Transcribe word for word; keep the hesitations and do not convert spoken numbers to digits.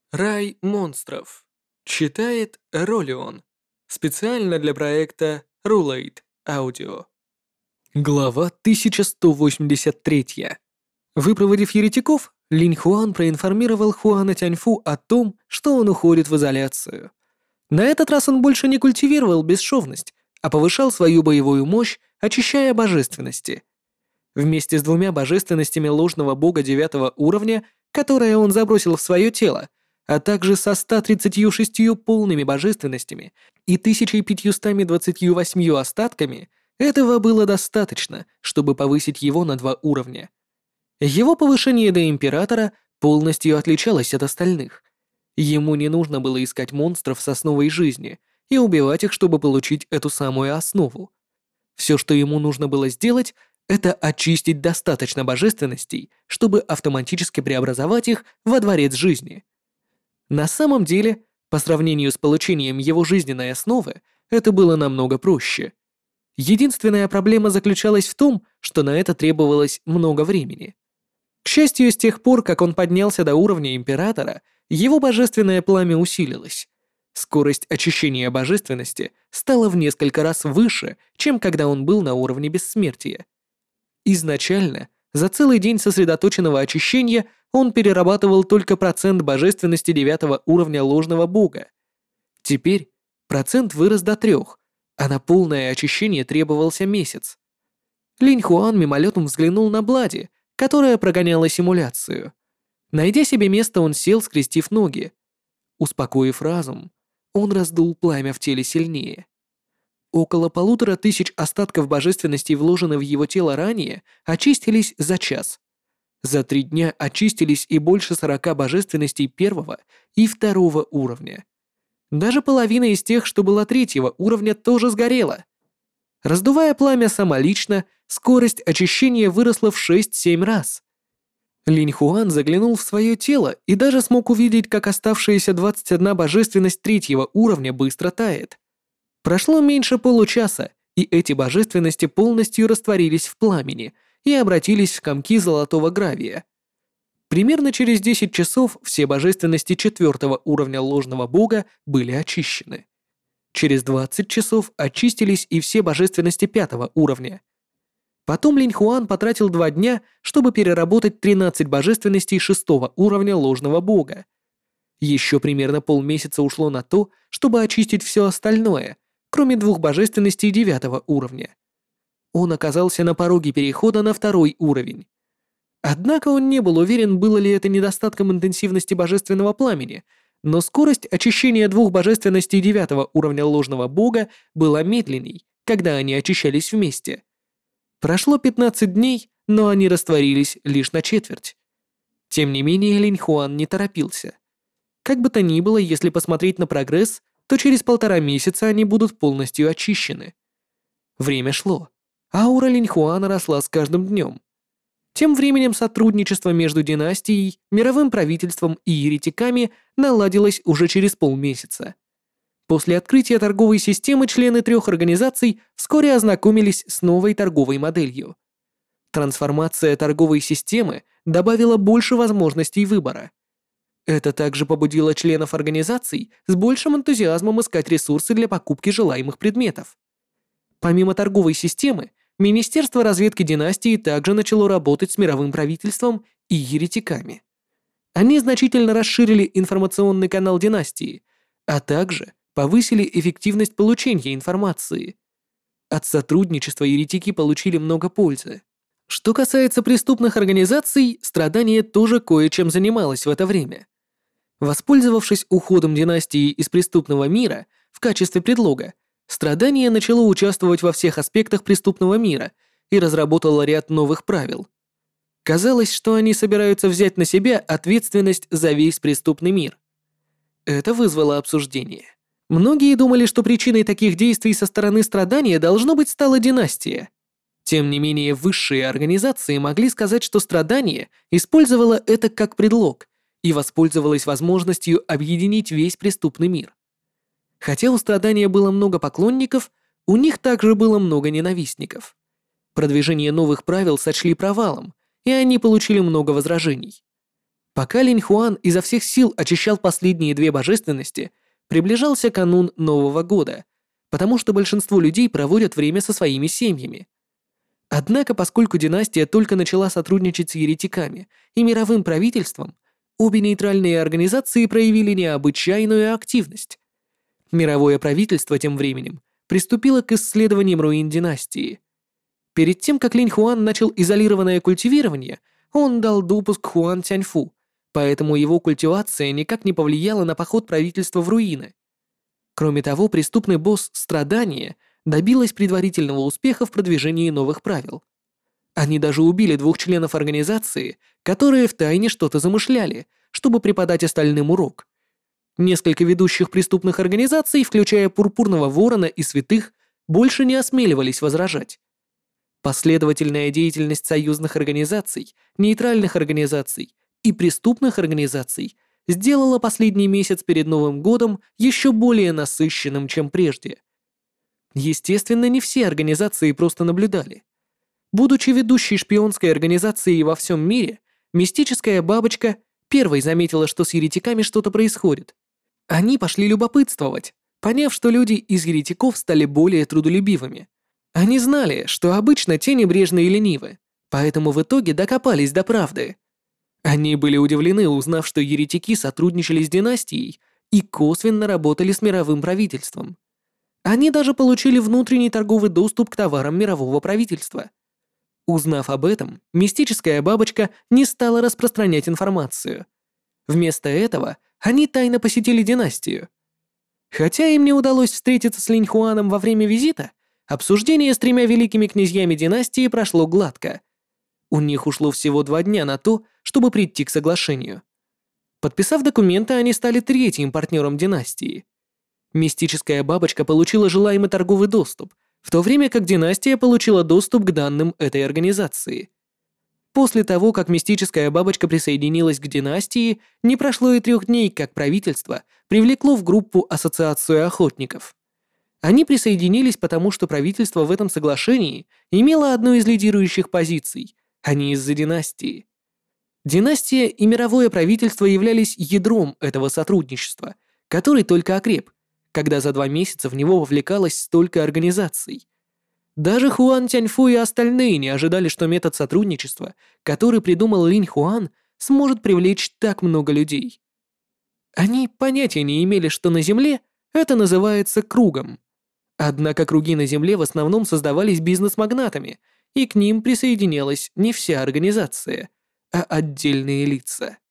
Рай монстров. Читает Ролион. Специально для проекта Rulate Audio. Глава тысяча сто восемьдесят три. Выпроводив еретиков, Линь Хуан проинформировал Хуана Тяньфу о том, что он уходит в изоляцию. На этот раз он больше не культивировал бесшовность, а повышал свою боевую мощь, очищая божественности. Вместе с двумя божественностями ложного бога девятого уровня, которые он забросил в свое тело, а также со ста тридцатью шестью полными божественностями и тысячей пятьюстами двадцатью восьмью остатками, этого было достаточно, чтобы повысить его на два уровня. Его повышение до Императора полностью отличалось от остальных. Ему не нужно было искать монстров с основой жизни и убивать их, чтобы получить эту самую основу. Все, что ему нужно было сделать, это очистить достаточно божественностей, чтобы автоматически преобразовать их во дворец жизни. На самом деле, по сравнению с получением его жизненной основы, это было намного проще. Единственная проблема заключалась в том, что на это требовалось много времени. К счастью, с тех пор, как он поднялся до уровня Императора, его божественное пламя усилилось. Скорость очищения божественности стала в несколько раз выше, чем когда он был на уровне бессмертия. Изначально, за целый день сосредоточенного очищения он перерабатывал только процент божественности девятого уровня ложного бога. Теперь процент вырос до трех, а на полное очищение требовался месяц. Линь Хуан мимолетом взглянул на Блади, которая прогоняла симуляцию. Найдя себе место, он сел, скрестив ноги. Успокоив разум, он раздул пламя в теле сильнее. Около полутора тысяч остатков божественности, вложенных в его тело ранее, очистились за час. За три дня очистились и больше сорока божественностей первого и второго уровня. Даже половина из тех, что была третьего уровня, тоже сгорела. Раздувая пламя самолично, скорость очищения выросла в шесть-семь раз. Линь Хуан заглянул в свое тело и даже смог увидеть, как оставшаяся двадцать одна божественность третьего уровня быстро тает. Прошло меньше получаса, и эти божественности полностью растворились в пламени и обратились в комки золотого гравия. Примерно через десять часов все божественности четвертого уровня ложного бога были очищены. Через двадцать часов очистились и все божественности пятого уровня. Потом Линь Хуан потратил два дня, чтобы переработать тринадцать божественностей шестого уровня ложного бога. Еще примерно полмесяца ушло на то, чтобы очистить все остальное, кроме двух божественностей девятого уровня. Он оказался на пороге перехода на второй уровень. Однако он не был уверен, было ли это недостатком интенсивности божественного пламени, но скорость очищения двух божественностей девятого уровня ложного бога была медленней, когда они очищались вместе. Прошло пятнадцать дней, но они растворились лишь на четверть. Тем не менее, Линь Хуан не торопился. Как бы то ни было, если посмотреть на прогресс, то через полтора месяца они будут полностью очищены. Время шло. Аура Линь Хуана росла с каждым днем. Тем временем сотрудничество между династией, мировым правительством и еретиками наладилось уже через полмесяца. После открытия торговой системы члены трех организаций вскоре ознакомились с новой торговой моделью. Трансформация торговой системы добавила больше возможностей выбора. Это также побудило членов организаций с большим энтузиазмом искать ресурсы для покупки желаемых предметов. Помимо торговой системы, Министерство разведки династии также начало работать с мировым правительством и еретиками. Они значительно расширили информационный канал династии, а также повысили эффективность получения информации. От сотрудничества еретики получили много пользы. Что касается преступных организаций, Страдание тоже кое-чем занималось в это время. Воспользовавшись уходом династии из преступного мира в качестве предлога, Страдание начало участвовать во всех аспектах преступного мира и разработало ряд новых правил. Казалось, что они собираются взять на себя ответственность за весь преступный мир. Это вызвало обсуждение. Многие думали, что причиной таких действий со стороны Страдания должно быть стала династия. Тем не менее, высшие организации могли сказать, что Страдание использовало это как предлог и воспользовалось возможностью объединить весь преступный мир. Хотя у Страдания было много поклонников, у них также было много ненавистников. Продвижение новых правил сочли провалом, и они получили много возражений. Пока Линь Хуан изо всех сил очищал последние две божественности, приближался канун Нового года, потому что большинство людей проводят время со своими семьями. Однако, поскольку династия только начала сотрудничать с еретиками и мировым правительством, обе нейтральные организации проявили необычайную активность. Мировое правительство тем временем приступило к исследованиям руин династии. Перед тем, как Линь Хуан начал изолированное культивирование, он дал допуск Хуан Тяньфу, поэтому его культивация никак не повлияла на поход правительства в руины. Кроме того, преступный босс Страдания добилась предварительного успеха в продвижении новых правил. Они даже убили двух членов организации, которые втайне что-то замышляли, чтобы преподать остальным урок. Несколько ведущих преступных организаций, включая Пурпурного Ворона и Святых, больше не осмеливались возражать. Последовательная деятельность союзных организаций, нейтральных организаций и преступных организаций сделала последний месяц перед Новым годом еще более насыщенным, чем прежде. Естественно, не все организации просто наблюдали. Будучи ведущей шпионской организацией во всем мире, мистическая бабочка первой заметила, что с еретиками что-то происходит. Они пошли любопытствовать, поняв, что люди из еретиков стали более трудолюбивыми. Они знали, что обычно те небрежны и ленивы, поэтому в итоге докопались до правды. Они были удивлены, узнав, что еретики сотрудничали с династией и косвенно работали с мировым правительством. Они даже получили внутренний торговый доступ к товарам мирового правительства. Узнав об этом, мистическая бабочка не стала распространять информацию. Вместо этого они тайно посетили династию. Хотя им не удалось встретиться с Линь Хуаном во время визита, обсуждение с тремя великими князьями династии прошло гладко. У них ушло всего два дня на то, чтобы прийти к соглашению. Подписав документы, они стали третьим партнером династии. Мистическая бабочка получила желаемый торговый доступ, в то время как династия получила доступ к данным этой организации. После того, как мистическая бабочка присоединилась к династии, не прошло и трех дней, как правительство привлекло в группу Ассоциацию охотников. Они присоединились потому, что правительство в этом соглашении имело одну из лидирующих позиций, а не из-за династии. Династия и мировое правительство являлись ядром этого сотрудничества, который только окреп, когда за два месяца в него вовлекалось столько организаций. Даже Хуан Тяньфу и остальные не ожидали, что метод сотрудничества, который придумал Линь Хуан, сможет привлечь так много людей. Они понятия не имели, что на Земле это называется кругом. Однако круги на Земле в основном создавались бизнес-магнатами, и к ним присоединялась не вся организация, а отдельные лица.